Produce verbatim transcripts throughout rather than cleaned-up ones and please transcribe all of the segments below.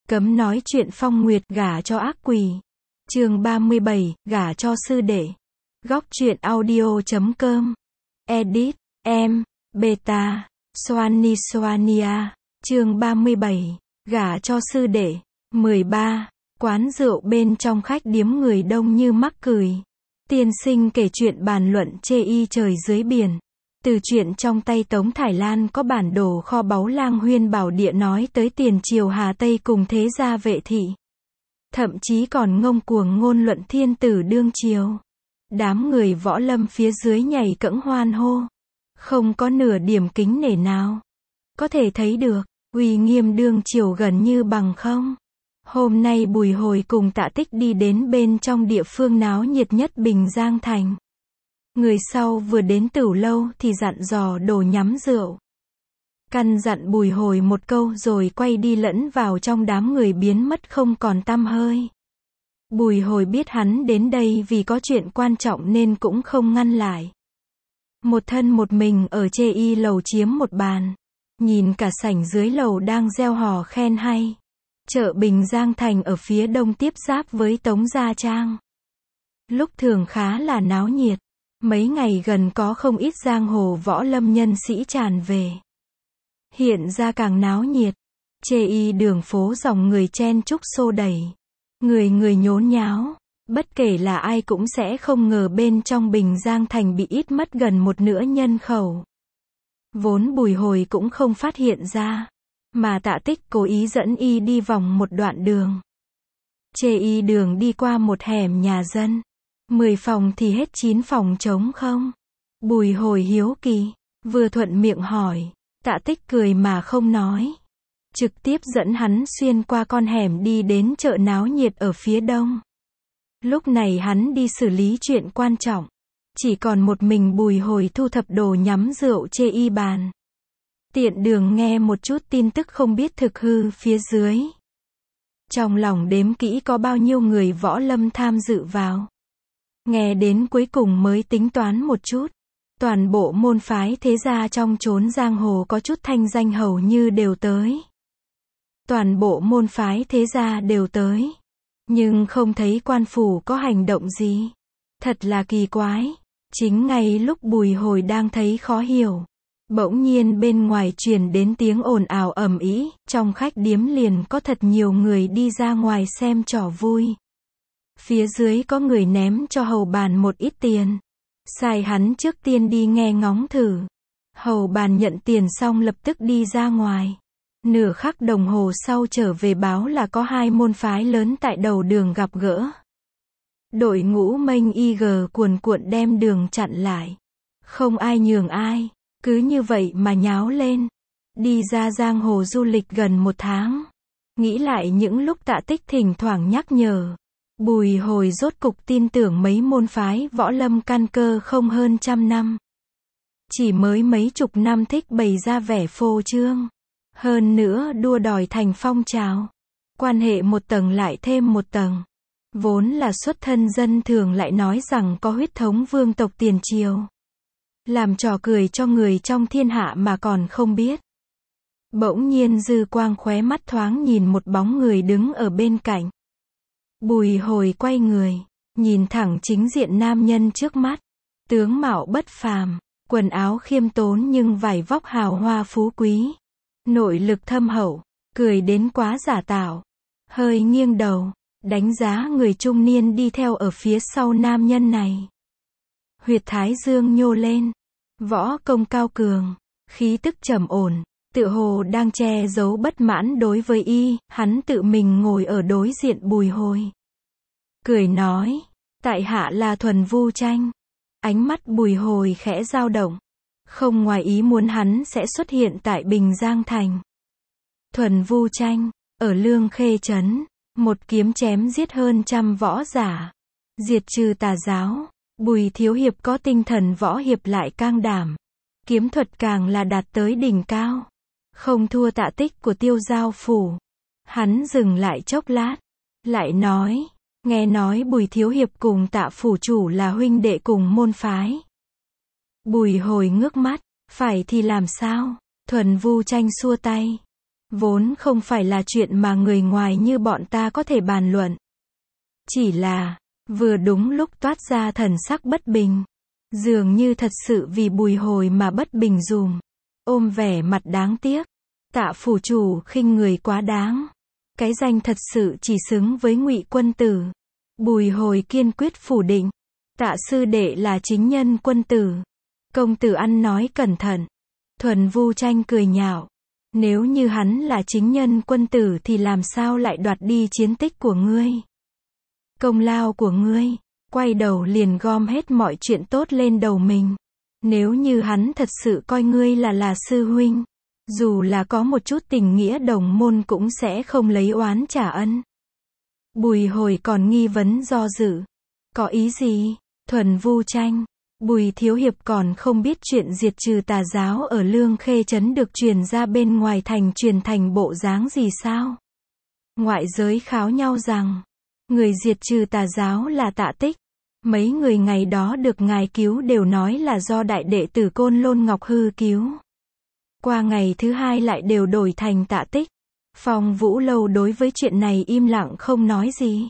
Cấm nói chuyện Phong Nguyệt gả cho ác quỷ. Chương ba mươi bảy, gả cho sư đệ. Góc truyện audio.com. Edit, em, Beta, Swanny Swania. Chương ba mươi bảy, gả cho sư đệ. mười ba. Quán rượu bên trong khách điếm người đông như mắc cười. Tiên sinh kể chuyện bàn luận chê y trời dưới biển. Từ chuyện trong tay Tống Thải Lan có bản đồ kho báu Lang Huyên Bảo Địa nói tới tiền triều Hà Tây cùng thế gia Vệ thị. Thậm chí còn ngông cuồng ngôn luận thiên tử đương triều. Đám người võ lâm phía dưới nhảy cẫng hoan hô. Không có nửa điểm kính nể nào. Có thể thấy được, uy nghiêm đương triều gần như bằng không. Hôm nay Bùi Hồi cùng Tạ Tích đi đến bên trong địa phương náo nhiệt nhất Bình Giang Thành. Người sau vừa đến Tửu Lâu thì dặn dò đồ nhắm rượu. Căn dặn Bùi Hồi một câu rồi quay đi lẫn vào trong đám người biến mất không còn tăm hơi. Bùi Hồi biết hắn đến đây vì có chuyện quan trọng nên cũng không ngăn lại. Một thân một mình ở chê y lầu chiếm một bàn. Nhìn cả sảnh dưới lầu đang reo hò khen hay. Chợ Bình Giang Thành ở phía đông tiếp giáp với Tống Gia Trang. Lúc thường khá là náo nhiệt. Mấy ngày gần có không ít giang hồ võ lâm nhân sĩ tràn về. Hiện ra càng náo nhiệt. Chê y đường phố dòng người chen chúc xô đẩy. Người người nhốn nháo. Bất kể là ai cũng sẽ không ngờ bên trong Bình Giang Thành bị ít mất gần một nửa nhân khẩu. Vốn Bùi Hồi cũng không phát hiện ra. Mà Tạ Tích cố ý dẫn y đi vòng một đoạn đường. Chê y đường đi qua một hẻm nhà dân. Mười phòng thì hết chín phòng trống không? Bùi Hồi hiếu kỳ. Vừa thuận miệng hỏi. Tạ Tích cười mà không nói. Trực tiếp dẫn hắn xuyên qua con hẻm đi đến chợ náo nhiệt ở phía đông. Lúc này hắn đi xử lý chuyện quan trọng. Chỉ còn một mình Bùi Hồi thu thập đồ nhắm rượu chê y bàn. Tiện đường nghe một chút tin tức không biết thực hư phía dưới. Trong lòng đếm kỹ có bao nhiêu người võ lâm tham dự vào. Nghe đến cuối cùng mới tính toán một chút. Toàn bộ môn phái thế gia trong chốn giang hồ có chút thanh danh hầu như đều tới. Toàn bộ môn phái thế gia đều tới. Nhưng không thấy quan phủ có hành động gì. Thật là kỳ quái. Chính ngay lúc Bùi Hồi đang thấy khó hiểu. Bỗng nhiên bên ngoài truyền đến tiếng ồn ào ầm ĩ, trong khách điếm liền có thật nhiều người đi ra ngoài xem trò vui. Phía dưới có người ném cho hầu bàn một ít tiền. Sai hắn trước tiên đi nghe ngóng thử. Hầu bàn nhận tiền xong lập tức đi ra ngoài. Nửa khắc đồng hồ sau trở về báo là có hai môn phái lớn tại đầu đường gặp gỡ. Đội ngũ mênh y gờ cuồn cuộn đem đường chặn lại. Không ai nhường ai. Cứ như vậy mà nháo lên. Đi ra giang hồ du lịch gần một tháng. Nghĩ lại những lúc Tạ Tích thỉnh thoảng nhắc nhở. Bùi Hồi rốt cục tin tưởng mấy môn phái võ lâm căn cơ không hơn trăm năm. Chỉ mới mấy chục năm thích bày ra vẻ phô trương. Hơn nữa đua đòi thành phong trào. Quan hệ một tầng lại thêm một tầng. Vốn là xuất thân dân thường lại nói rằng có huyết thống vương tộc tiền triều. Làm trò cười cho người trong thiên hạ mà còn không biết. Bỗng nhiên dư quang khóe mắt thoáng nhìn một bóng người đứng ở bên cạnh. Bùi Hồi quay người, nhìn thẳng chính diện nam nhân trước mắt. Tướng mạo bất phàm, quần áo khiêm tốn nhưng vải vóc hào hoa phú quý. Nội lực thâm hậu, cười đến quá giả tạo. Hơi nghiêng đầu, đánh giá người trung niên đi theo ở phía sau nam nhân này. Huyệt thái dương nhô lên. Võ công cao cường, khí tức trầm ổn, tự hồ đang che giấu bất mãn đối với y, hắn tự mình ngồi ở đối diện Bùi Hồi. Cười nói, tại hạ là Thuần Vu Tranh. Ánh mắt Bùi Hồi khẽ dao động. Không ngoài ý muốn hắn sẽ xuất hiện tại Bình Giang Thành. Thuần Vu Tranh, ở Lương Khê Trấn, một kiếm chém giết hơn trăm võ giả. Diệt trừ tà giáo. Bùi thiếu hiệp có tinh thần võ hiệp lại cang đảm. Kiếm thuật càng là đạt tới đỉnh cao. Không thua Tạ Tích của Tiêu Giao phủ. Hắn dừng lại chốc lát. Lại nói, nghe nói Bùi thiếu hiệp cùng Tạ phủ chủ là huynh đệ cùng môn phái. Bùi Hồi ngước mắt, phải thì làm sao? Thuần Vu Tranh xua tay. Vốn không phải là chuyện mà người ngoài như bọn ta có thể bàn luận. Chỉ là, vừa đúng lúc toát ra thần sắc bất bình. Dường như thật sự vì Bùi Hồi mà bất bình dùm. Ôm vẻ mặt đáng tiếc. Tạ phủ chủ khinh người quá đáng. Cái danh thật sự chỉ xứng với Ngụy quân tử. Bùi Hồi kiên quyết phủ định. Tạ sư đệ là chính nhân quân tử. Công tử ăn nói cẩn thận. Thuần Vu Tranh cười nhạo. Nếu như hắn là chính nhân quân tử thì làm sao lại đoạt đi chiến tích của ngươi? Công lao của ngươi, quay đầu liền gom hết mọi chuyện tốt lên đầu mình. Nếu như hắn thật sự coi ngươi là là sư huynh, dù là có một chút tình nghĩa đồng môn cũng sẽ không lấy oán trả ân. Bùi Hồi còn nghi vấn do dự. Có ý gì? Thuần Vu Tranh. Bùi thiếu hiệp còn không biết chuyện diệt trừ tà giáo ở Lương Khê Trấn được truyền ra bên ngoài thành truyền thành bộ dáng gì sao? Ngoại giới kháo nhau rằng, người diệt trừ tà giáo là Tạ Tích. Mấy người ngày đó được ngài cứu đều nói là do đại đệ tử Côn Lôn Ngọc Hư cứu. Qua ngày thứ hai lại đều đổi thành Tạ Tích. Phong Vũ Lâu đối với chuyện này im lặng không nói gì.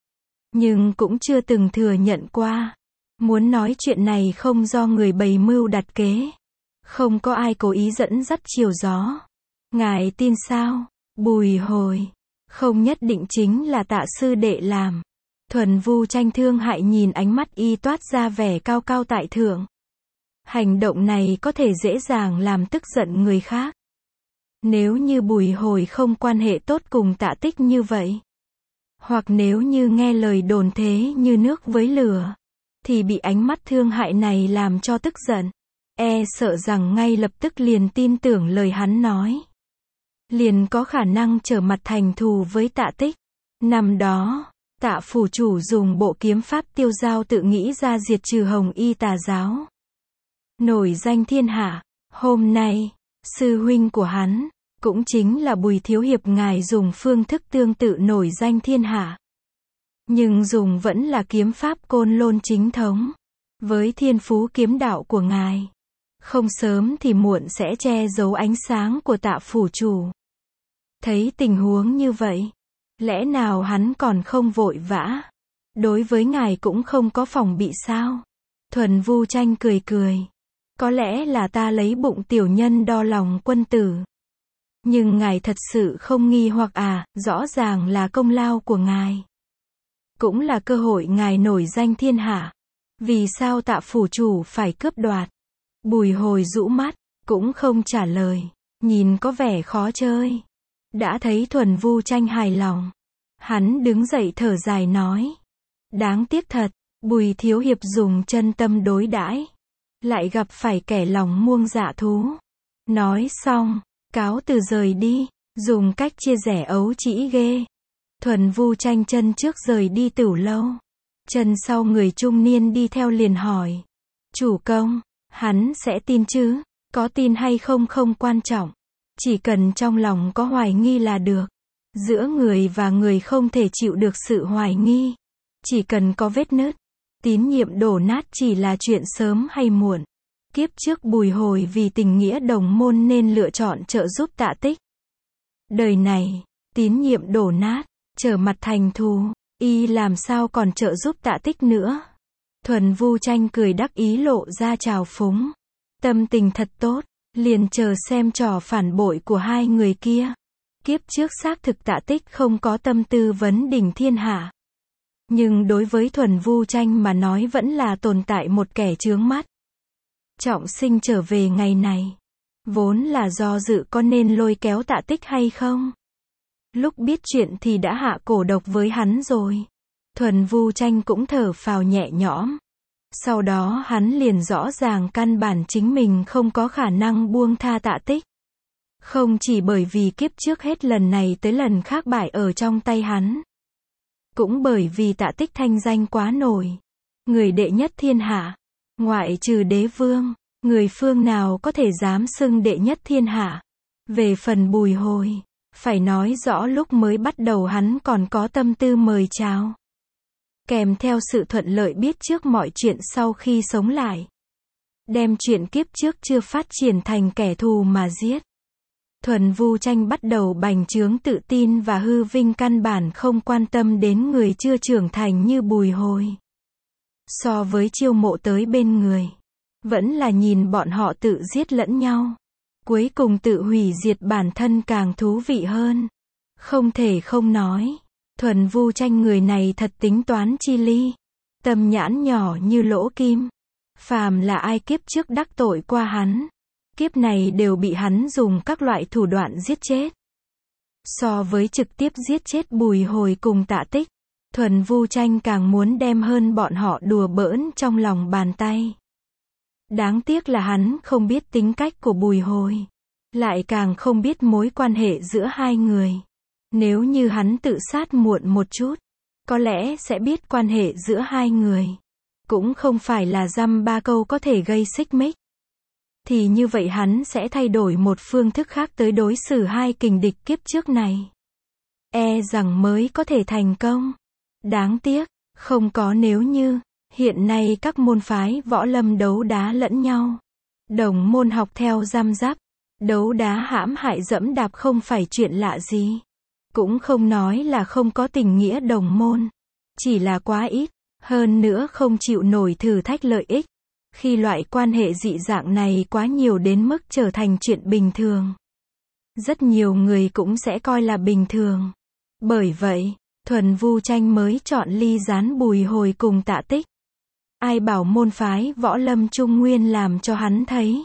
Nhưng cũng chưa từng thừa nhận qua. Muốn nói chuyện này không do người bày mưu đặt kế. Không có ai cố ý dẫn dắt chiều gió. Ngài tin sao? Bùi Hồi. Không nhất định chính là Tạ sư đệ làm. Thuần Vu Tranh thương hại nhìn ánh mắt y toát ra vẻ cao cao tại thượng. Hành động này có thể dễ dàng làm tức giận người khác. Nếu như Bùi Hồi không quan hệ tốt cùng Tạ Tích như vậy. Hoặc nếu như nghe lời đồn thế như nước với lửa. Thì bị ánh mắt thương hại này làm cho tức giận. E sợ rằng ngay lập tức liền tin tưởng lời hắn nói. Liền có khả năng trở mặt thành thù với Tạ Tích. Năm đó, Tạ phủ chủ dùng bộ kiếm pháp tiêu dao tự nghĩ ra diệt trừ Hồng Y tà giáo. Nổi danh thiên hạ. Hôm nay, sư huynh của hắn, cũng chính là Bùi thiếu hiệp ngài dùng phương thức tương tự nổi danh thiên hạ. Nhưng dùng vẫn là kiếm pháp Côn Lôn chính thống. Với thiên phú kiếm đạo của ngài, không sớm thì muộn sẽ che giấu ánh sáng của Tạ phủ chủ. Thấy tình huống như vậy, lẽ nào hắn còn không vội vã? Đối với ngài cũng không có phòng bị sao? Thuần Vu Tranh cười cười. Có lẽ là ta lấy bụng tiểu nhân đo lòng quân tử. Nhưng ngài thật sự không nghi hoặc à, rõ ràng là công lao của ngài. Cũng là cơ hội ngài nổi danh thiên hạ. Vì sao Tạ phủ chủ phải cướp đoạt? Bùi Hồi rũ mắt, cũng không trả lời. Nhìn có vẻ khó chơi. Đã thấy Thuần Vu Tranh hài lòng. Hắn đứng dậy thở dài nói. Đáng tiếc thật, Bùi thiếu hiệp dùng chân tâm đối đãi, lại gặp phải kẻ lòng muông dạ thú. Nói xong, cáo từ rời đi, dùng cách chia rẽ ấu trĩ ghê. Thuần Vu Tranh chân trước rời đi tửu lâu. Chân sau người trung niên đi theo liền hỏi. Chủ công, hắn sẽ tin chứ? Có tin hay không không quan trọng. Chỉ cần trong lòng có hoài nghi là được. Giữa người và người không thể chịu được sự hoài nghi. Chỉ cần có vết nứt, tín nhiệm đổ nát chỉ là chuyện sớm hay muộn. Kiếp trước Bùi Hồi vì tình nghĩa đồng môn nên lựa chọn trợ giúp Tạ Tích. Đời này, tín nhiệm đổ nát, trở mặt thành thù, y làm sao còn trợ giúp Tạ Tích nữa. Thuần Vu Tranh cười đắc ý lộ ra trào phúng. Tâm tình thật tốt, liền chờ xem trò phản bội của hai người kia. Kiếp trước xác thực Tạ Tích không có tâm tư vấn đỉnh thiên hạ. Nhưng đối với Thuần Vu Tranh mà nói vẫn là tồn tại một kẻ chướng mắt. Trọng sinh trở về ngày này, vốn là do dự có nên lôi kéo Tạ Tích hay không. Lúc biết chuyện thì đã hạ cổ độc với hắn rồi. Thuần Vu Tranh cũng thở phào nhẹ nhõm. Sau đó hắn liền rõ ràng căn bản chính mình không có khả năng buông tha Tạ Tích. Không chỉ bởi vì kiếp trước hết lần này tới lần khác bại ở trong tay hắn. Cũng bởi vì Tạ Tích thanh danh quá nổi. Người đệ nhất thiên hạ. Ngoại trừ đế vương, người phương nào có thể dám xưng đệ nhất thiên hạ. Về phần Bùi Hồi, phải nói rõ lúc mới bắt đầu hắn còn có tâm tư mời chào. Kèm theo sự thuận lợi biết trước mọi chuyện sau khi sống lại. Đem chuyện kiếp trước chưa phát triển thành kẻ thù mà giết. Thuần Vu Tranh bắt đầu bành trướng tự tin và hư vinh, căn bản không quan tâm đến người chưa trưởng thành như Bùi Hồi. So với chiêu mộ tới bên người, vẫn là nhìn bọn họ tự giết lẫn nhau, cuối cùng tự hủy diệt bản thân càng thú vị hơn. Không thể không nói, Thuần Vu Tranh người này thật tính toán chi ly, tâm nhãn nhỏ như lỗ kim. Phàm là ai kiếp trước đắc tội qua hắn, kiếp này đều bị hắn dùng các loại thủ đoạn giết chết. So với trực tiếp giết chết Bùi Hồi cùng Tạ Tích, Thuần Vu Tranh càng muốn đem hơn bọn họ đùa bỡn trong lòng bàn tay. Đáng tiếc là hắn không biết tính cách của Bùi Hồi, lại càng không biết mối quan hệ giữa hai người. Nếu như hắn tự sát muộn một chút, có lẽ sẽ biết quan hệ giữa hai người cũng không phải là dăm ba câu có thể gây xích mích. Thì như vậy hắn sẽ thay đổi một phương thức khác tới đối xử hai kình địch kiếp trước này. E rằng mới có thể thành công. Đáng tiếc, không có nếu như. Hiện nay các môn phái võ lâm đấu đá lẫn nhau. Đồng môn học theo răm rắp. Đấu đá hãm hại dẫm đạp không phải chuyện lạ gì. Cũng không nói là không có tình nghĩa đồng môn. Chỉ là quá ít. Hơn nữa không chịu nổi thử thách lợi ích. Khi loại quan hệ dị dạng này quá nhiều đến mức trở thành chuyện bình thường, rất nhiều người cũng sẽ coi là bình thường. Bởi vậy, Thuần Vu Tranh mới chọn ly gián Bùi Hồi cùng Tạ Tích. Ai bảo môn phái võ lâm Trung Nguyên làm cho hắn thấy.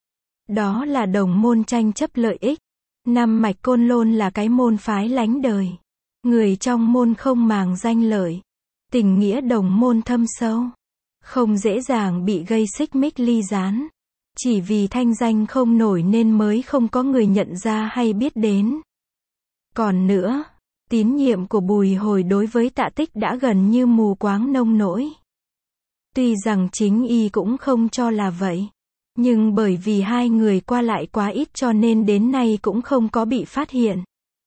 Đó là đồng môn tranh chấp lợi ích. Năm mạch Côn Lôn là cái môn phái lánh đời. Người trong môn không màng danh lợi. Tình nghĩa đồng môn thâm sâu. Không dễ dàng bị gây xích mích ly gián. Chỉ vì thanh danh không nổi nên mới không có người nhận ra hay biết đến. Còn nữa, tín nhiệm của Bùi Hồi đối với Tạ Tích đã gần như mù quáng nông nỗi. Tuy rằng chính y cũng không cho là vậy, nhưng bởi vì hai người qua lại quá ít cho nên đến nay cũng không có bị phát hiện.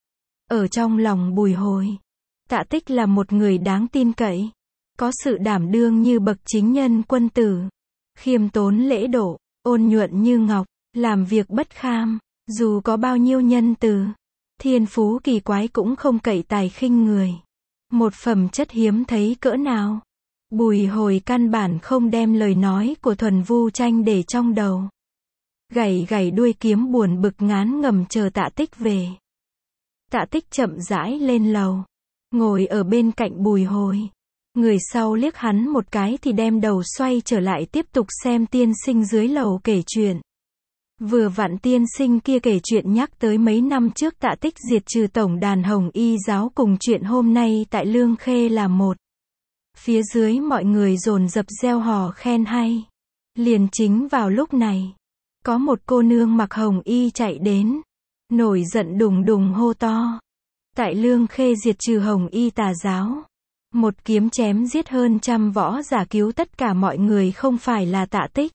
Ở trong lòng Bùi Hồi, Tạ Tích là một người đáng tin cậy, có sự đảm đương như bậc chính nhân quân tử, khiêm tốn lễ độ, ôn nhuận như ngọc, làm việc bất kham, dù có bao nhiêu nhân từ, thiên phú kỳ quái cũng không cậy tài khinh người. Một phẩm chất hiếm thấy cỡ nào. Bùi Hồi căn bản không đem lời nói của Thuần Vu Tranh để trong đầu. Gảy gảy đuôi kiếm buồn bực ngán ngẩm chờ Tạ Tích về. Tạ Tích chậm rãi lên lầu, ngồi ở bên cạnh Bùi Hồi. Người sau liếc hắn một cái thì đem đầu xoay trở lại tiếp tục xem tiên sinh dưới lầu kể chuyện. Vừa vặn tiên sinh kia kể chuyện nhắc tới mấy năm trước Tạ Tích diệt trừ tổng đàn Hồng Y giáo cùng chuyện hôm nay tại Lương Khê là một. Phía dưới mọi người dồn dập reo hò khen hay. Liền chính vào lúc này, có một cô nương mặc hồng y chạy đến, nổi giận đùng đùng hô to. Tại Lương Khê diệt trừ Hồng Y tà giáo. Một kiếm chém giết hơn trăm võ giả, cứu tất cả mọi người không phải là Tạ Tích.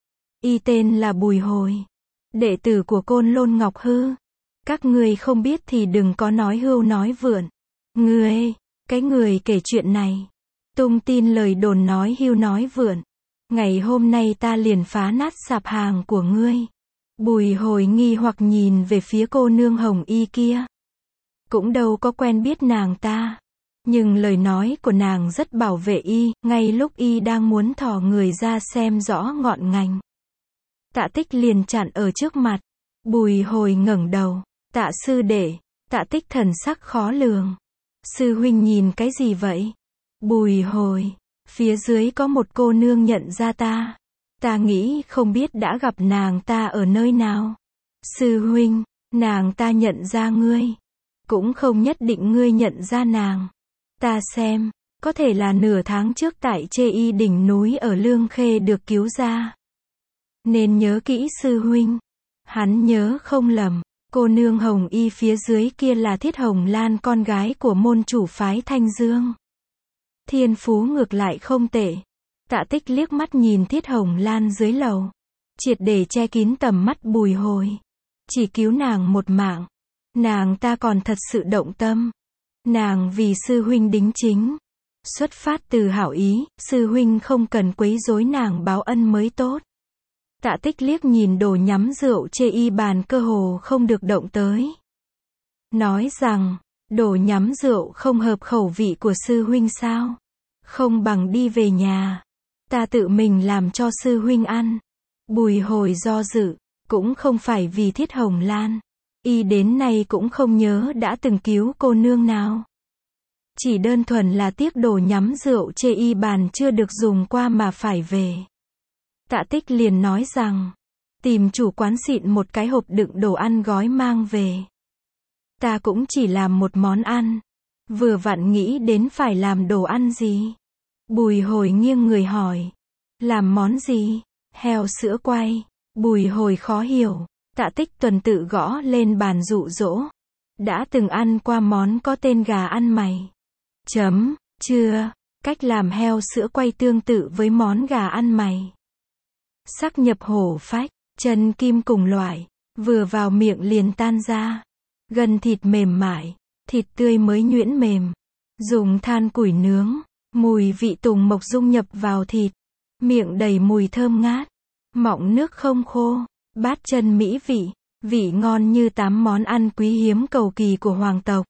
Y tên là Bùi Hồi, đệ tử của Côn Lôn Ngọc Hư. Các ngươi không biết thì đừng có nói hưu nói vượn. Ngươi, cái người kể chuyện này, tung tin lời đồn nói hưu nói vượn. Ngày hôm nay ta liền phá nát sạp hàng của ngươi. Bùi Hồi nghi hoặc nhìn về phía cô nương Hồng Y kia. Cũng đâu có quen biết nàng ta. Nhưng lời nói của nàng rất bảo vệ y, ngay lúc y đang muốn thò người ra xem rõ ngọn ngành. Tạ Tích liền chặn ở trước mặt. Bùi Hồi ngẩng đầu. Tạ sư đệ. Tạ Tích thần sắc khó lường. Sư huynh nhìn cái gì vậy? Bùi Hồi. Phía dưới có một cô nương nhận ra ta. Ta nghĩ không biết đã gặp nàng ta ở nơi nào. Sư huynh, nàng ta nhận ra ngươi. Cũng không nhất định ngươi nhận ra nàng. Ta xem, có thể là nửa tháng trước tại Chê Y đỉnh núi ở Lương Khê được cứu ra. Nên nhớ kỹ sư huynh. Hắn nhớ không lầm, cô nương Hồng Y phía dưới kia là Thiết Hồng Lan, con gái của môn chủ phái Thanh Dương. Thiên phú ngược lại không tệ. Tạ Tích liếc mắt nhìn Thiết Hồng Lan dưới lầu, triệt để che kín tầm mắt Bùi Hồi. Chỉ cứu nàng một mạng, nàng ta còn thật sự động tâm. Nàng vì sư huynh đính chính, xuất phát từ hảo ý, sư huynh không cần quấy rối nàng báo ân mới tốt. Tạ Tích liếc nhìn đồ nhắm rượu chê y bàn cơ hồ không được động tới. Nói rằng, đồ nhắm rượu không hợp khẩu vị của sư huynh sao? Không bằng đi về nhà. Ta tự mình làm cho sư huynh ăn. Bùi Hồi do dự, cũng không phải vì Thiết Hồng Lan. Y đến nay cũng không nhớ đã từng cứu cô nương nào. Chỉ đơn thuần là tiếc đồ nhắm rượu chê y bàn chưa được dùng qua mà phải về. Tạ Tích liền nói rằng, tìm chủ quán xịn một cái hộp đựng đồ ăn gói mang về. Ta cũng chỉ làm một món ăn. Vừa vặn nghĩ đến phải làm đồ ăn gì. Bùi Hồi nghiêng người hỏi. Làm món gì? Heo sữa quay. Bùi Hồi khó hiểu. Tạ Tích tuần tự gõ lên bàn dụ dỗ. Đã từng ăn qua món có tên gà ăn mày. Chấm, chưa. Cách làm heo sữa quay tương tự với món gà ăn mày. Sắc nhập hổ phách, chân kim cùng loại. Vừa vào miệng liền tan ra. Gân thịt mềm mại. Thịt tươi mới nhuyễn mềm. Dùng than củi nướng. Mùi vị tùng mộc dung nhập vào thịt. Miệng đầy mùi thơm ngát. Mọng nước không khô. Bát chân mỹ vị. Vị ngon như tám món ăn quý hiếm cầu kỳ của hoàng tộc.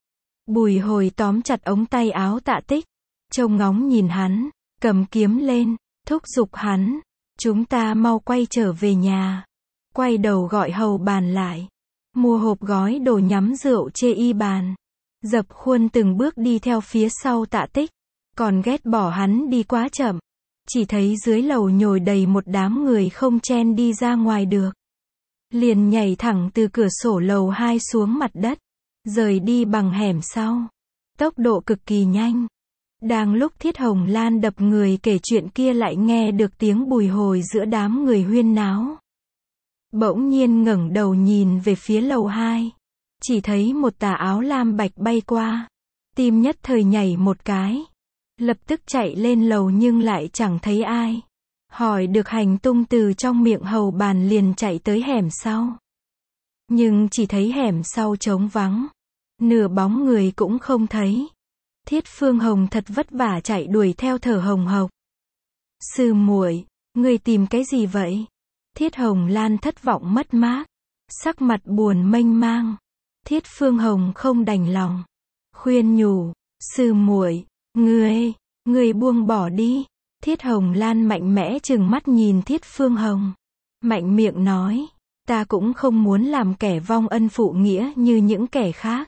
Bùi Hồi tóm chặt ống tay áo Tạ Tích. Trông ngóng nhìn hắn. Cầm kiếm lên. Thúc giục hắn. Chúng ta mau quay trở về nhà. Quay đầu gọi hầu bàn lại. Mua hộp gói đồ nhắm rượu chê y bàn. Dập khuôn từng bước đi theo phía sau Tạ Tích. Còn ghét bỏ hắn đi quá chậm. Chỉ thấy dưới lầu nhồi đầy một đám người không chen đi ra ngoài được. Liền nhảy thẳng từ cửa sổ lầu hai xuống mặt đất. Rời đi bằng hẻm sau. Tốc độ cực kỳ nhanh. Đang lúc Thiết Hồng Lan đập người kể chuyện kia lại nghe được tiếng Bùi Hồi giữa đám người huyên náo. Bỗng nhiên ngẩng đầu nhìn về phía lầu hai. Chỉ thấy một tà áo lam bạch bay qua. Tim nhất thời nhảy một cái. Lập tức chạy lên lầu nhưng lại chẳng thấy ai. Hỏi được hành tung từ trong miệng hầu bàn liền chạy tới hẻm sau. Nhưng chỉ thấy hẻm sau trống vắng. Nửa bóng người cũng không thấy. Thiết Phương Hồng thật vất vả chạy đuổi theo thở hồng hộc. Sư muội, ngươi tìm cái gì vậy? Thiết Hồng Lan thất vọng mất mát. Sắc mặt buồn mênh mang. Thiết Phương Hồng không đành lòng. Khuyên nhủ, sư muội, ngươi, ngươi buông bỏ đi. Thiết Hồng Lan mạnh mẽ trừng mắt nhìn Thiết Phương Hồng. Mạnh miệng nói, ta cũng không muốn làm kẻ vong ân phụ nghĩa như những kẻ khác.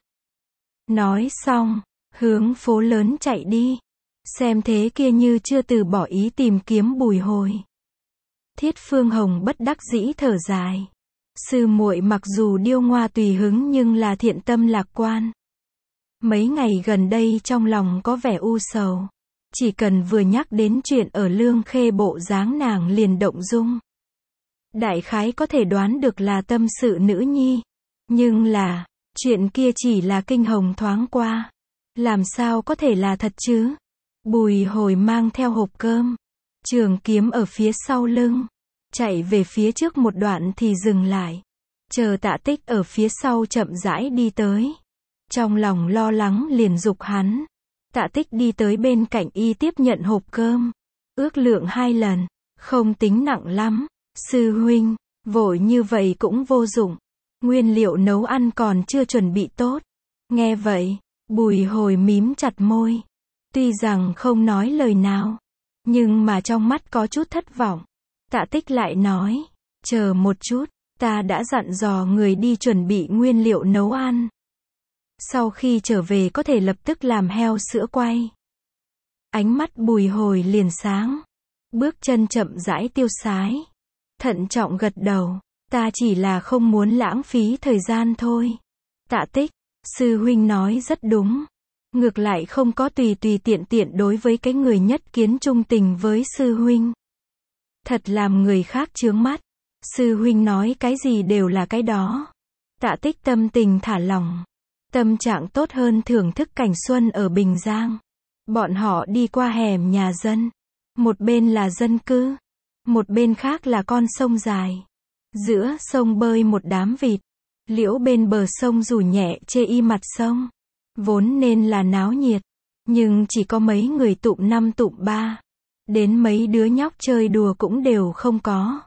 Nói xong, hướng phố lớn chạy đi. Xem thế kia như chưa từ bỏ ý tìm kiếm Bùi Hồi. Thiết Phương Hồng bất đắc dĩ thở dài. Sư muội mặc dù điêu ngoa tùy hứng nhưng là thiện tâm lạc quan. Mấy ngày gần đây trong lòng có vẻ u sầu. Chỉ cần vừa nhắc đến chuyện ở Lương Khê bộ dáng nàng liền động dung. Đại khái có thể đoán được là tâm sự nữ nhi. Nhưng là, chuyện kia chỉ là kinh hồng thoáng qua. Làm sao có thể là thật chứ? Bùi Hồi mang theo hộp cơm. Trường kiếm ở phía sau lưng. Chạy về phía trước một đoạn thì dừng lại. Chờ Tạ Tích ở phía sau chậm rãi đi tới. Trong lòng lo lắng liền giục hắn. Tạ Tích đi tới bên cạnh y tiếp nhận hộp cơm. Ước lượng hai lần. Không tính nặng lắm. Sư huynh, vội như vậy cũng vô dụng. Nguyên liệu nấu ăn còn chưa chuẩn bị tốt. Nghe vậy, Bùi Hồi mím chặt môi. Tuy rằng không nói lời nào. Nhưng mà trong mắt có chút thất vọng. Tạ Tích lại nói. Chờ một chút, ta đã dặn dò người đi chuẩn bị nguyên liệu nấu ăn. Sau khi trở về có thể lập tức làm heo sữa quay. Ánh mắt Bùi Hồi liền sáng. Bước chân chậm rãi tiêu sái. Thận trọng gật đầu. Ta chỉ là không muốn lãng phí thời gian thôi. Tạ Tích, sư huynh nói rất đúng. Ngược lại không có tùy tùy tiện tiện đối với cái người nhất kiến trung tình với sư huynh. Thật làm người khác chướng mắt. Sư huynh nói cái gì đều là cái đó. Tạ Tích tâm tình thả lỏng. Tâm trạng tốt hơn thưởng thức cảnh xuân ở Bình Giang. Bọn họ đi qua hẻm nhà dân. Một bên là dân cư. Một bên khác là con sông dài. Giữa sông bơi một đám vịt. Liễu bên bờ sông rủ nhẹ chê y mặt sông. Vốn nên là náo nhiệt. Nhưng chỉ có mấy người tụm năm tụm ba. Đến mấy đứa nhóc chơi đùa cũng đều không có.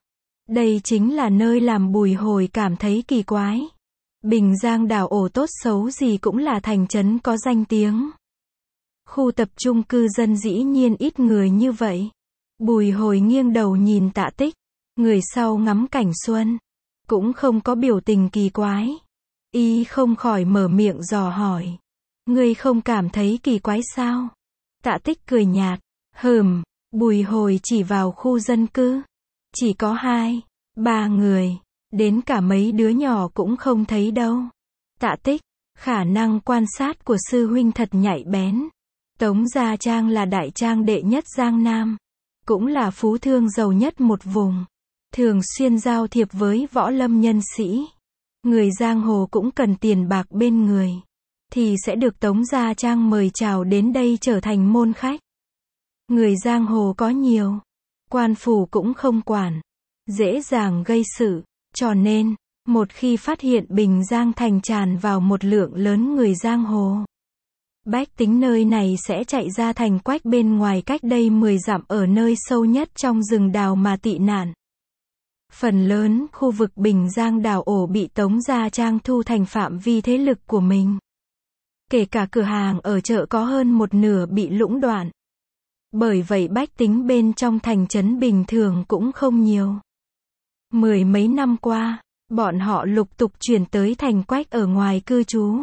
Đây chính là nơi làm Bùi Hồi cảm thấy kỳ quái. Bình Giang đảo ổ tốt xấu gì cũng là thành trấn có danh tiếng. Khu tập trung cư dân dĩ nhiên ít người như vậy. Bùi Hồi nghiêng đầu nhìn Tạ Tích. Người sau ngắm cảnh xuân. Cũng không có biểu tình kỳ quái. Y không khỏi mở miệng dò hỏi. Ngươi không cảm thấy kỳ quái sao? Tạ Tích cười nhạt. Hừm, Bùi Hồi chỉ vào khu dân cư. Chỉ có hai, ba người. Đến cả mấy đứa nhỏ cũng không thấy đâu. Tạ Tích, khả năng quan sát của sư huynh thật nhạy bén. Tống Gia Trang là đại trang đệ nhất Giang Nam. Cũng là phú thương giàu nhất một vùng. Thường xuyên giao thiệp với võ lâm nhân sĩ. Người giang hồ cũng cần tiền bạc bên người. Thì sẽ được Tống Gia Trang mời chào đến đây trở thành môn khách. Người giang hồ có nhiều. Quan phủ cũng không quản. Dễ dàng gây sự. Cho nên, một khi phát hiện Bình Giang thành tràn vào một lượng lớn người giang hồ. Bách tính nơi này sẽ chạy ra thành Quách bên ngoài cách đây mười dặm ở nơi sâu nhất trong rừng đào mà tị nạn. Phần lớn khu vực Bình Giang đảo ổ bị Tống Gia Trang thu thành phạm vi thế lực của mình. Kể cả cửa hàng ở chợ có hơn một nửa bị lũng đoạn. Bởi vậy bách tính bên trong thành trấn bình thường cũng không nhiều. Mười mấy năm qua, bọn họ lục tục chuyển tới thành Quách ở ngoài cư trú.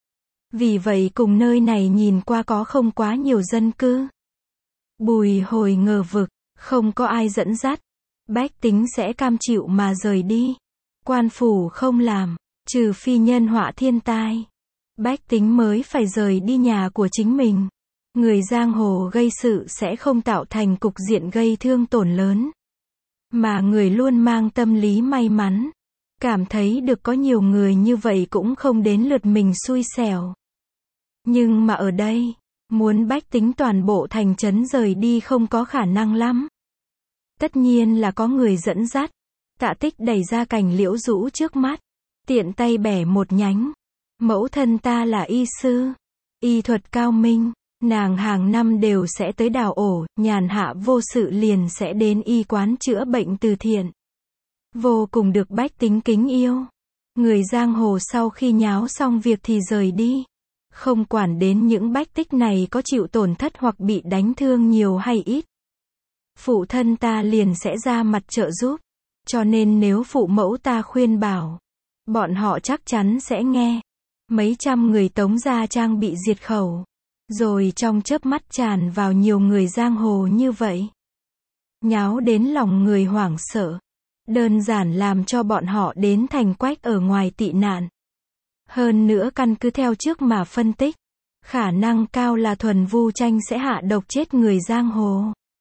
Vì vậy cùng nơi này nhìn qua có không quá nhiều dân cư. Bùi Hồi ngờ vực, không có ai dẫn dắt. Bách tính sẽ cam chịu mà rời đi. Quan phủ không làm, trừ phi nhân họa thiên tai. Bách tính mới phải rời đi nhà của chính mình. Người giang hồ gây sự sẽ không tạo thành cục diện gây thương tổn lớn. Mà người luôn mang tâm lý may mắn. Cảm thấy được có nhiều người như vậy cũng không đến lượt mình xui xẻo. Nhưng mà ở đây, muốn bách tính toàn bộ thành trấn rời đi không có khả năng lắm. Tất nhiên là có người dẫn dắt. Tạ Tích đẩy ra cành liễu rũ trước mắt. Tiện tay bẻ một nhánh. Mẫu thân ta là y sư. Y thuật cao minh. Nàng hàng năm đều sẽ tới đào ổ, nhàn hạ vô sự liền sẽ đến y quán chữa bệnh từ thiện. Vô cùng được bách tính kính yêu. Người giang hồ sau khi nháo xong việc thì rời đi. Không quản đến những bách tích này có chịu tổn thất hoặc bị đánh thương nhiều hay ít. Phụ thân ta liền sẽ ra mặt trợ giúp. Cho nên nếu phụ mẫu ta khuyên bảo, bọn họ chắc chắn sẽ nghe. Mấy trăm người Tống Gia Trang bị diệt khẩu. Rồi trong chớp mắt tràn vào nhiều người giang hồ như vậy. Nháo đến lòng người hoảng sợ. Đơn giản làm cho bọn họ đến thành Quách ở ngoài tị nạn. Hơn nữa căn cứ theo trước mà phân tích. Khả năng cao là Thuần Vu Tranh sẽ hạ độc chết người giang hồ.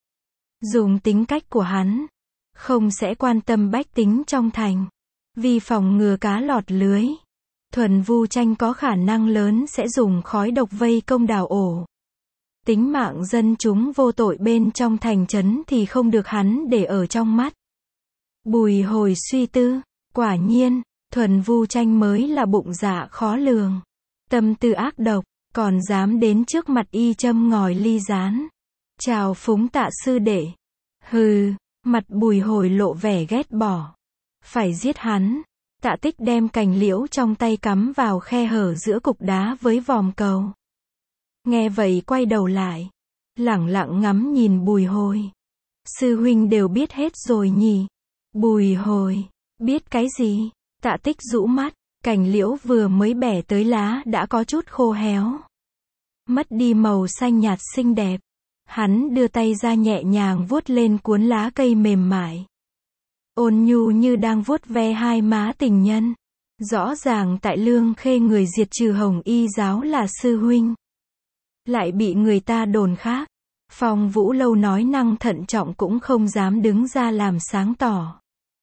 Dùng tính cách của hắn. Không sẽ quan tâm bách tính trong thành. Vì phòng ngừa cá lọt lưới. Thuần Vu Tranh có khả năng lớn sẽ dùng khói độc vây công đào ổ. Tính mạng dân chúng vô tội bên trong thành trấn thì không được hắn để ở trong mắt. Bùi Hồi suy tư, quả nhiên, Thuần Vu Tranh mới là bụng dạ khó lường. Tâm tư ác độc, còn dám đến trước mặt y châm ngòi ly gián. Chào phúng Tạ sư đệ. Hừ, mặt Bùi Hồi lộ vẻ ghét bỏ. Phải giết hắn. Tạ Tích đem cành liễu trong tay cắm vào khe hở giữa cục đá với vòm cầu. Nghe vậy quay đầu lại. Lẳng lặng ngắm nhìn Bùi Hồi. Sư huynh đều biết hết rồi nhỉ? Bùi Hồi, biết cái gì? Tạ Tích rũ mắt, cành liễu vừa mới bẻ tới lá đã có chút khô héo. Mất đi màu xanh nhạt xinh đẹp. Hắn đưa tay ra nhẹ nhàng vuốt lên cuốn lá cây mềm mại. Ôn nhu như đang vuốt ve hai má tình nhân. Rõ ràng tại Lương Khê người diệt trừ Hồng Y giáo là sư huynh. Lại bị người ta đồn khác. Phong Vũ Lâu nói năng thận trọng cũng không dám đứng ra làm sáng tỏ.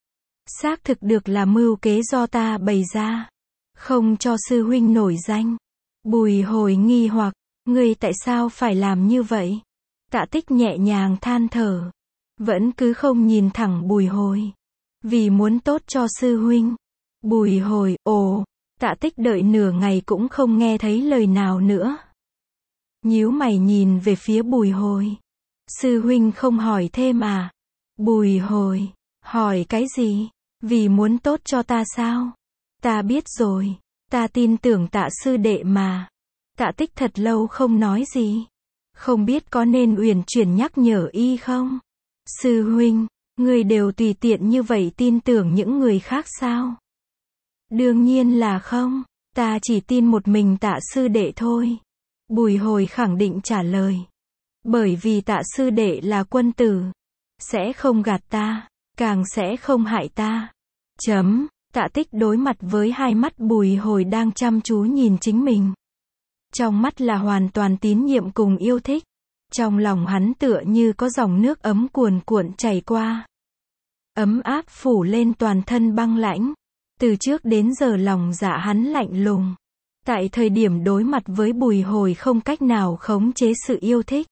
Xác thực được là mưu kế do ta bày ra. Không cho sư huynh nổi danh. Bùi Hồi nghi hoặc, ngươi tại sao phải làm như vậy? Tạ Tích nhẹ nhàng than thở. Vẫn cứ không nhìn thẳng Bùi Hồi. Vì muốn tốt cho sư huynh. Bùi Hồi, ồ, Tạ Tích đợi nửa ngày cũng không nghe thấy lời nào nữa. Nhíu mày nhìn về phía Bùi Hồi. Sư huynh không hỏi thêm à? Bùi Hồi, Hỏi cái gì? Vì muốn tốt cho ta sao? Ta biết rồi. Ta tin tưởng Tạ sư đệ mà. Tạ Tích thật lâu không nói gì. Không biết có nên uyển chuyển nhắc nhở y không? Sư huynh, người đều tùy tiện như vậy tin tưởng những người khác sao? Đương nhiên là không. Ta chỉ tin một mình Tạ sư đệ thôi. Bùi Hồi khẳng định trả lời. Bởi vì Tạ sư đệ là quân tử. Sẽ không gạt ta. Càng sẽ không hại ta. Chấm. Tạ Tích đối mặt với hai mắt Bùi Hồi đang chăm chú nhìn chính mình. Trong mắt là hoàn toàn tín nhiệm cùng yêu thích. Trong lòng hắn tựa như có dòng nước ấm cuồn cuộn chảy qua. Ấm áp phủ lên toàn thân băng lãnh. Từ trước đến giờ lòng dạ hắn lạnh lùng. Tại thời điểm đối mặt với Bùi Hồi không cách nào khống chế sự yêu thích.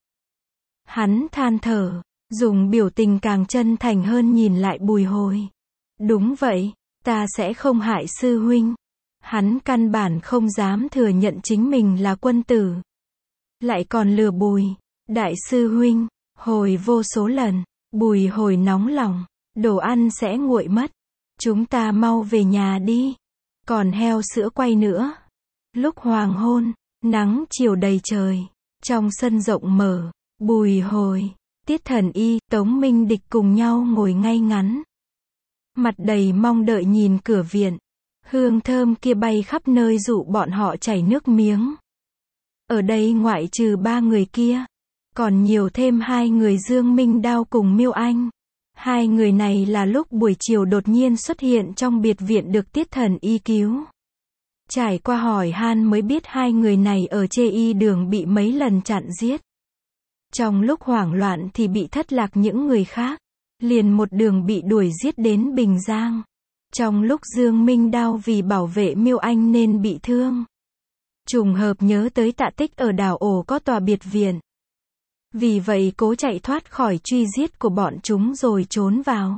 Hắn than thở, dùng biểu tình càng chân thành hơn nhìn lại Bùi Hồi. Đúng vậy, ta sẽ không hại sư huynh. Hắn căn bản không dám thừa nhận chính mình là quân tử. Lại còn lừa Bùi, đại sư huynh, hồi vô số lần. Bùi Hồi nóng lòng, đồ ăn sẽ nguội mất. Chúng ta mau về nhà đi. Còn heo sữa quay nữa. Lúc hoàng hôn, nắng chiều đầy trời. Trong sân rộng mở, Bùi Hồi, Tiết Thần Y, Tống Minh Địch cùng nhau ngồi ngay ngắn. Mặt đầy mong đợi nhìn cửa viện. Hương thơm kia bay khắp nơi dụ bọn họ chảy nước miếng. Ở đây ngoại trừ ba người kia, còn nhiều thêm hai người Dương Minh Đao cùng Miêu Anh. Hai người này là lúc buổi chiều đột nhiên xuất hiện trong biệt viện được Tiết Thần Y cứu. Trải qua hỏi han mới biết hai người này ở Chê Y đường bị mấy lần chặn giết. Trong lúc hoảng loạn thì bị thất lạc những người khác. Liền một đường bị đuổi giết đến Bình Giang. Trong lúc Dương Minh Đao vì bảo vệ Miêu Anh nên bị thương. Trùng hợp nhớ tới Tạ Tích ở đảo ổ có tòa biệt viện. Vì vậy cố chạy thoát khỏi truy giết của bọn chúng rồi trốn vào.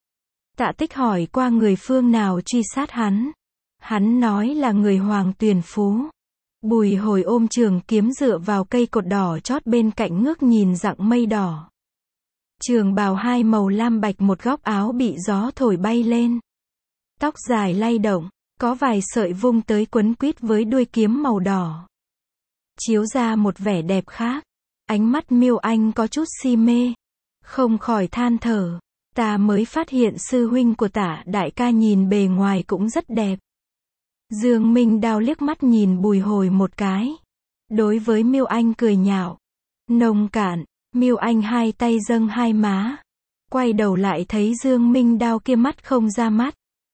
Tạ Tích hỏi qua người phương nào truy sát hắn. Hắn nói là người Hoàng Tuyền Phú. Bùi Hồi ôm trường kiếm dựa vào cây cột đỏ chót bên cạnh ngước nhìn dặng mây đỏ. Trường bào hai màu lam bạch, một góc áo bị gió thổi bay lên. Tóc dài lay động, có vài sợi vung tới quấn quýt với đuôi kiếm màu đỏ. Chiếu ra một vẻ đẹp khác. Ánh mắt Miêu Anh có chút si mê. Không khỏi than thở. Ta mới phát hiện sư huynh của Tạ đại ca nhìn bề ngoài cũng rất đẹp. Dương Minh Đao liếc mắt nhìn Bùi Hồi một cái. Đối với Miêu Anh cười nhạo. Nông cạn. Miêu Anh hai tay dâng hai má. Quay đầu lại thấy Dương Minh Đao kia mắt không ra mắt.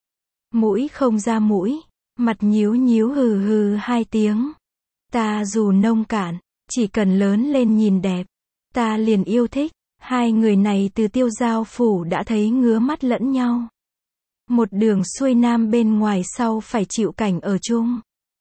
Mũi không ra mũi. Mặt nhíu nhíu hừ hừ hai tiếng. Ta dù nông cạn, chỉ cần lớn lên nhìn đẹp, ta liền yêu thích. Hai người này từ Tiêu Giao phủ đã thấy ngứa mắt lẫn nhau. Một đường xuôi nam bên ngoài sau phải chịu cảnh ở chung.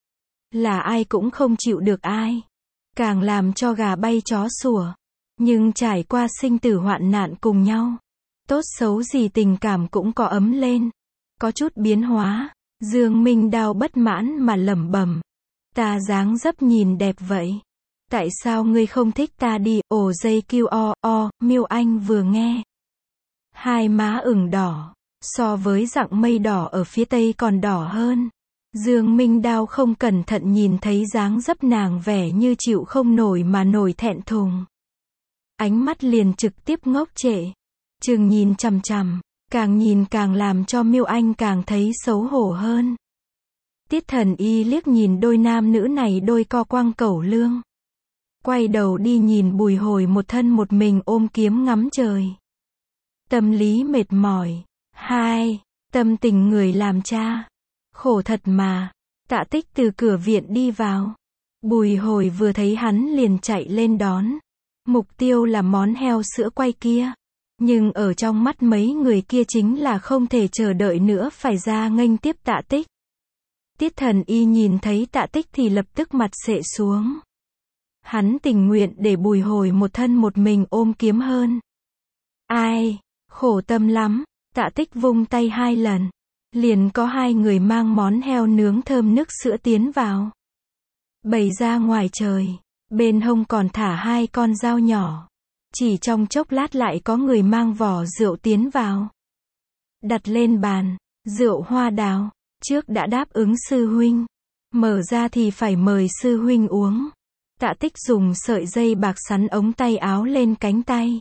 Là ai cũng không chịu được ai. Càng làm cho gà bay chó sủa. Nhưng trải qua sinh tử hoạn nạn cùng nhau. Tốt xấu gì tình cảm cũng có ấm lên. Có chút biến hóa. Dương Minh Đao bất mãn mà lẩm bẩm. Ta dáng dấp nhìn đẹp vậy. Tại sao ngươi không thích ta đi? Ồ dây kêu o o. Miêu Anh vừa nghe. Hai má ửng đỏ. So với dặng mây đỏ ở phía tây còn đỏ hơn. Dương Minh Đao không cẩn thận nhìn thấy dáng dấp nàng vẻ như chịu không nổi mà nổi thẹn thùng. Ánh mắt liền trực tiếp ngốc trệ. Chừng nhìn chằm chằm. Càng nhìn càng làm cho Miêu Anh càng thấy xấu hổ hơn. Tiết Thần Y liếc nhìn đôi nam nữ này đôi co quăng cẩu lương. Quay đầu đi nhìn Bùi Hồi một thân một mình ôm kiếm ngắm trời. Tâm lý mệt mỏi. Hai, tâm tình người làm cha. Khổ thật mà. Tạ Tích từ cửa viện đi vào. Bùi Hồi vừa thấy hắn liền chạy lên đón. Mục tiêu là món heo sữa quay kia. Nhưng ở trong mắt mấy người kia chính là không thể chờ đợi nữa phải ra nghênh tiếp Tạ Tích. Tiết Thần Y nhìn thấy Tạ Tích thì lập tức mặt xệ xuống. Hắn tình nguyện để Bùi Hồi một thân một mình ôm kiếm hơn. Ai, khổ tâm lắm. Tạ Tích vung tay hai lần. Liền có hai người mang món heo nướng thơm nước sữa tiến vào. Bày ra ngoài trời. Bên hông còn thả hai con dao nhỏ. Chỉ trong chốc lát lại có người mang vỏ rượu tiến vào. đặt lên bàn. Rượu hoa đào, trước đã đáp ứng sư huynh. Mở ra thì phải mời sư huynh uống. Tạ Tích dùng sợi dây bạc sắn ống tay áo lên cánh tay.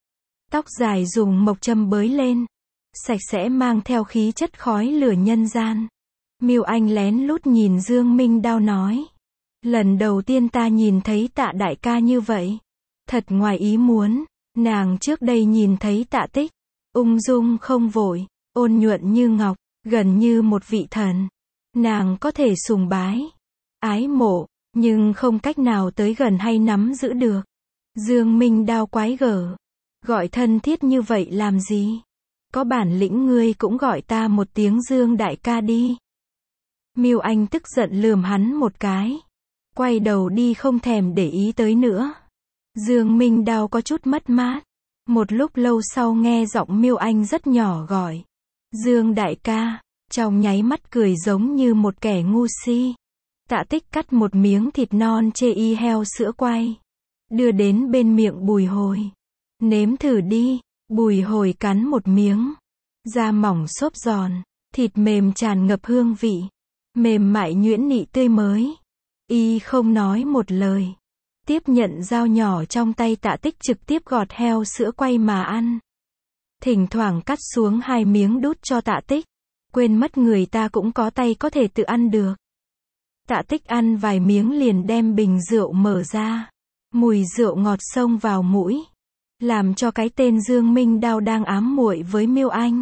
Tóc dài dùng mộc châm bới lên. Sạch sẽ mang theo khí chất khói lửa nhân gian. Miêu Anh lén lút nhìn Dương Minh Đao nói. Lần đầu tiên ta nhìn thấy Tạ đại ca như vậy. Thật ngoài ý muốn, nàng trước đây nhìn thấy Tạ Tích. Ung dung không vội, ôn nhuận như ngọc, gần như một vị thần. Nàng có thể sùng bái, ái mộ, nhưng không cách nào tới gần hay nắm giữ được. Dương Minh Đao quái gở. Gọi thân thiết như vậy làm gì? Có bản lĩnh ngươi cũng gọi ta một tiếng Dương đại ca đi. Miêu Anh tức giận lườm hắn một cái. Quay đầu đi không thèm để ý tới nữa. Dương Minh Đao có chút mất mát. Một lúc lâu sau nghe giọng Miêu Anh rất nhỏ gọi. Dương đại ca, trong nháy mắt cười giống như một kẻ ngu si. Tạ Tích cắt một miếng thịt non chê y heo sữa quay. Đưa đến bên miệng Bùi Hồi. Nếm thử đi, Bùi Hồi cắn một miếng. Da mỏng xốp giòn, thịt mềm tràn ngập hương vị. Mềm mại nhuyễn nị tươi mới. Y không nói một lời. Tiếp nhận dao nhỏ trong tay Tạ Tích trực tiếp gọt heo sữa quay mà ăn. Thỉnh thoảng cắt xuống hai miếng đút cho Tạ Tích. Quên mất người ta cũng có tay có thể tự ăn được. Tạ Tích ăn vài miếng liền đem bình rượu mở ra. Mùi rượu ngọt xông vào mũi. Làm cho cái tên Dương Minh Đao đang ám muội với Miêu Anh.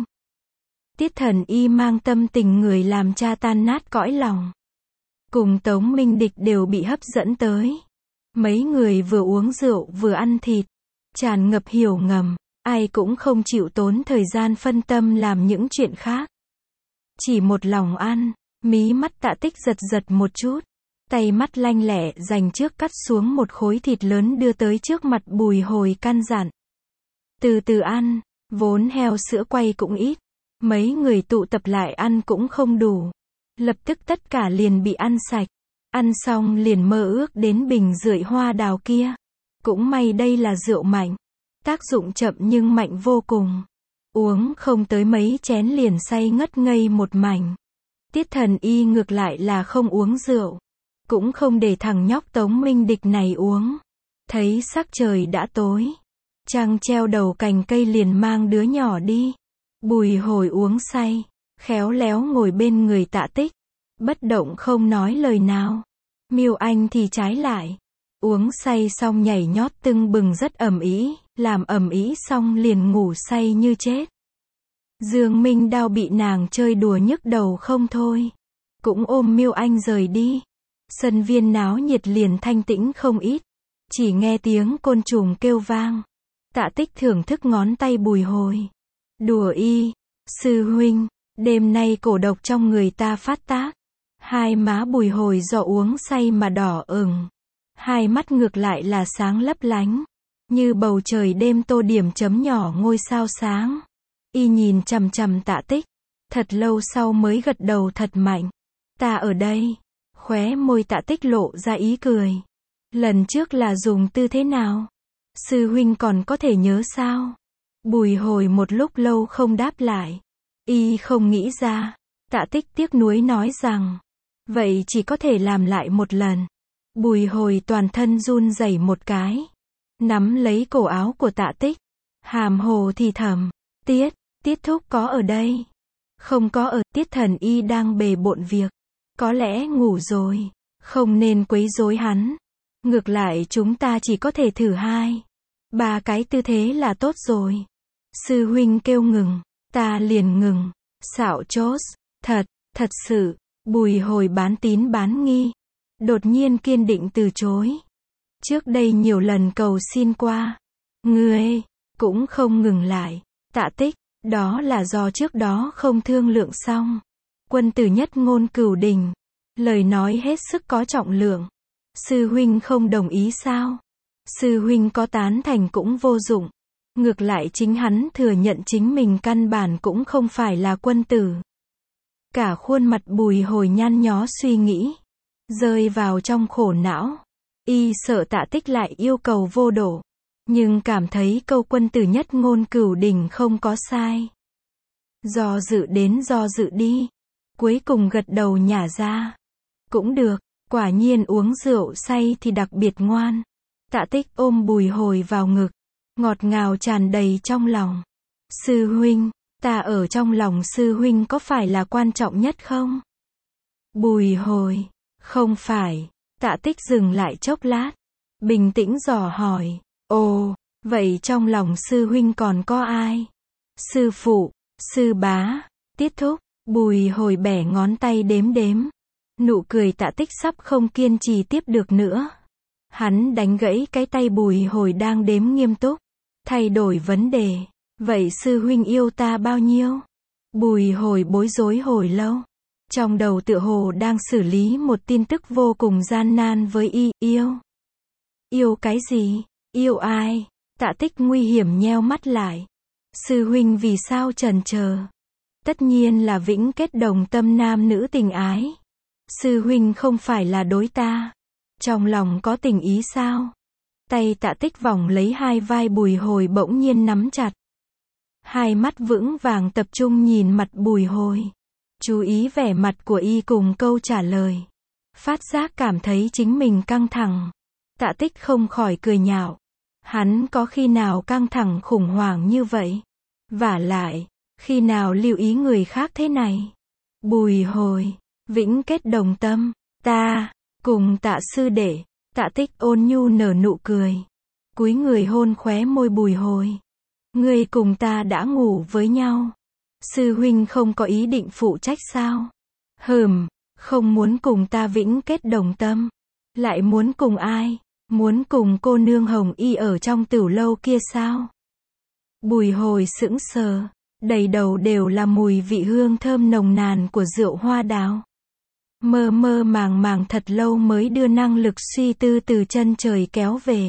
Tiết Thần Y mang tâm tình người làm cha tan nát cõi lòng. Cùng Tống Minh Địch đều bị hấp dẫn tới. Mấy người vừa uống rượu vừa ăn thịt. Tràn ngập hiểu ngầm. Ai cũng không chịu tốn thời gian phân tâm làm những chuyện khác. Chỉ một lòng ăn. Mí mắt Tạ Tích giật giật một chút. Tay mắt lanh lẹ dành trước cắt xuống một khối thịt lớn đưa tới trước mặt Bùi Hồi căn dặn. Từ từ ăn, vốn heo sữa quay cũng ít. Mấy người tụ tập lại ăn cũng không đủ. Lập tức tất cả liền bị ăn sạch. Ăn xong liền mơ ước đến bình rượi hoa đào kia. Cũng may đây là rượu mạnh. Tác dụng chậm nhưng mạnh vô cùng. Uống không tới mấy chén liền say ngất ngây một mảnh. Tiết Thần Y ngược lại là không uống rượu. Cũng không để thằng nhóc Tống Minh Địch này uống. Thấy sắc trời đã tối. Trăng treo đầu cành cây liền mang đứa nhỏ đi. Bùi Hồi uống say. Khéo léo ngồi bên người Tạ Tích. Bất động không nói lời nào. Miêu Anh thì trái lại. Uống say xong nhảy nhót tưng bừng rất ầm ĩ. Làm ầm ĩ xong liền ngủ say như chết. Dương Minh Đao bị nàng chơi đùa nhức đầu không thôi. Cũng ôm Miêu Anh rời đi. Sân viên náo nhiệt liền thanh tĩnh không ít. Chỉ nghe tiếng côn trùng kêu vang. Tạ Tích thưởng thức ngón tay Bùi Hồi. Đùa y, sư huynh, đêm nay cổ độc trong người ta phát tác. Hai má Bùi Hồi do uống say mà đỏ ửng. Hai mắt ngược lại là sáng lấp lánh. Như bầu trời đêm tô điểm chấm nhỏ ngôi sao sáng. Y nhìn chằm chằm Tạ Tích. Thật lâu sau mới gật đầu thật mạnh. Ta ở đây. Khóe môi Tạ Tích lộ ra ý cười. Lần trước là dùng tư thế nào? Sư huynh còn có thể nhớ sao? Bùi Hồi một lúc lâu không đáp lại. Y không nghĩ ra. Tạ Tích tiếc nuối nói rằng. Vậy chỉ có thể làm lại một lần. Bùi Hồi toàn thân run rẩy một cái. Nắm lấy cổ áo của Tạ Tích. Hàm hồ thì thầm. Tiết, Tiết thúc có ở đây. Không có ở, Tiết Thần Y đang bề bộn việc. Có lẽ ngủ rồi. Không nên quấy rối hắn. Ngược lại chúng ta chỉ có thể thử hai. Ba cái tư thế là tốt rồi. Sư huynh kêu ngừng. Ta liền ngừng. Xạo chốt. Thật, thật sự. Bùi Hồi bán tín bán nghi. Đột nhiên kiên định từ chối. Trước đây nhiều lần cầu xin qua. Ngươi, cũng không ngừng lại. Tạ Tích, đó là do trước đó không thương lượng xong. Quân tử nhất ngôn cửu đình. Lời nói hết sức có trọng lượng. Sư huynh không đồng ý sao? Sư huynh có tán thành cũng vô dụng. Ngược lại chính hắn thừa nhận chính mình căn bản cũng không phải là quân tử. Cả khuôn mặt Bùi Hồi nhăn nhó suy nghĩ. Rơi vào trong khổ não. Y sợ Tạ Tích lại yêu cầu vô độ. Nhưng cảm thấy câu quân tử nhất ngôn cửu đình không có sai. Do dự đến do dự đi. Cuối cùng gật đầu nhả ra. Cũng được, quả nhiên uống rượu say thì đặc biệt ngoan. Tạ Tích ôm Bùi Hồi vào ngực. Ngọt ngào tràn đầy trong lòng. Sư huynh, ta ở trong lòng sư huynh có phải là quan trọng nhất không? Bùi Hồi, không phải. Tạ Tích dừng lại chốc lát. Bình tĩnh dò hỏi. Ồ, vậy trong lòng sư huynh còn có ai? Sư phụ, sư bá, Tiết thúc. Bùi Hồi bẻ ngón tay đếm đếm. Nụ cười Tạ Tích sắp không kiên trì tiếp được nữa. Hắn đánh gãy cái tay Bùi Hồi đang đếm nghiêm túc. Thay đổi vấn đề. Vậy sư huynh yêu ta bao nhiêu? Bùi Hồi bối rối hồi lâu. Trong đầu tựa hồ đang xử lý một tin tức vô cùng gian nan với y, yêu. Yêu cái gì? Yêu ai? Tạ Tích nguy hiểm nheo mắt lại. Sư huynh vì sao chần chờ? Tất nhiên là vĩnh kết đồng tâm nam nữ tình ái. Sư huynh không phải là đối ta. Trong lòng có tình ý sao? Tay Tạ Tích vòng lấy hai vai Bùi Hồi bỗng nhiên nắm chặt. Hai mắt vững vàng tập trung nhìn mặt Bùi Hồi. Chú ý vẻ mặt của y cùng câu trả lời. Phát giác cảm thấy chính mình căng thẳng. Tạ Tích không khỏi cười nhạo. Hắn có khi nào căng thẳng khủng hoảng như vậy? Vả lại, khi nào lưu ý người khác thế này? Bùi Hồi, vĩnh kết đồng tâm, ta, cùng Tạ sư đệ. Tạ Tích ôn nhu nở nụ cười. Cúi người hôn khóe môi Bùi Hồi. Ngươi cùng ta đã ngủ với nhau. Sư huynh không có ý định phụ trách sao? Hừm, không muốn cùng ta vĩnh kết đồng tâm. Lại muốn cùng ai? Muốn cùng cô nương Hồng Y ở trong tửu lâu kia sao? Bùi Hồi sững sờ. Đầy đầu đều là mùi vị hương thơm nồng nàn của rượu hoa đào. Mơ mơ màng màng thật lâu mới đưa năng lực suy tư từ chân trời kéo về.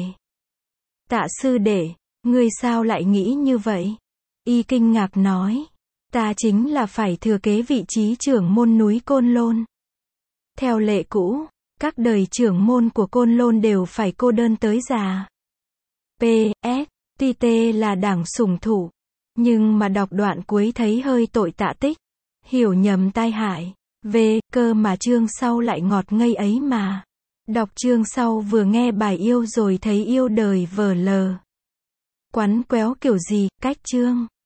Tạ sư đệ, ngươi sao lại nghĩ như vậy? Y kinh ngạc nói. Ta chính là phải thừa kế vị trí trưởng môn núi Côn Lôn. Theo lệ cũ, các đời trưởng môn của Côn Lôn đều phải cô đơn tới già. pê ét, tuy tê là đảng sủng thủ. Nhưng mà đọc đoạn cuối thấy hơi tội Tạ Tích. Hiểu nhầm tai hại. Về, cơ mà chương sau lại ngọt ngây ấy mà. Đọc chương sau vừa nghe bài yêu rồi thấy yêu đời vờ lờ. Quắn quéo kiểu gì, cách chương.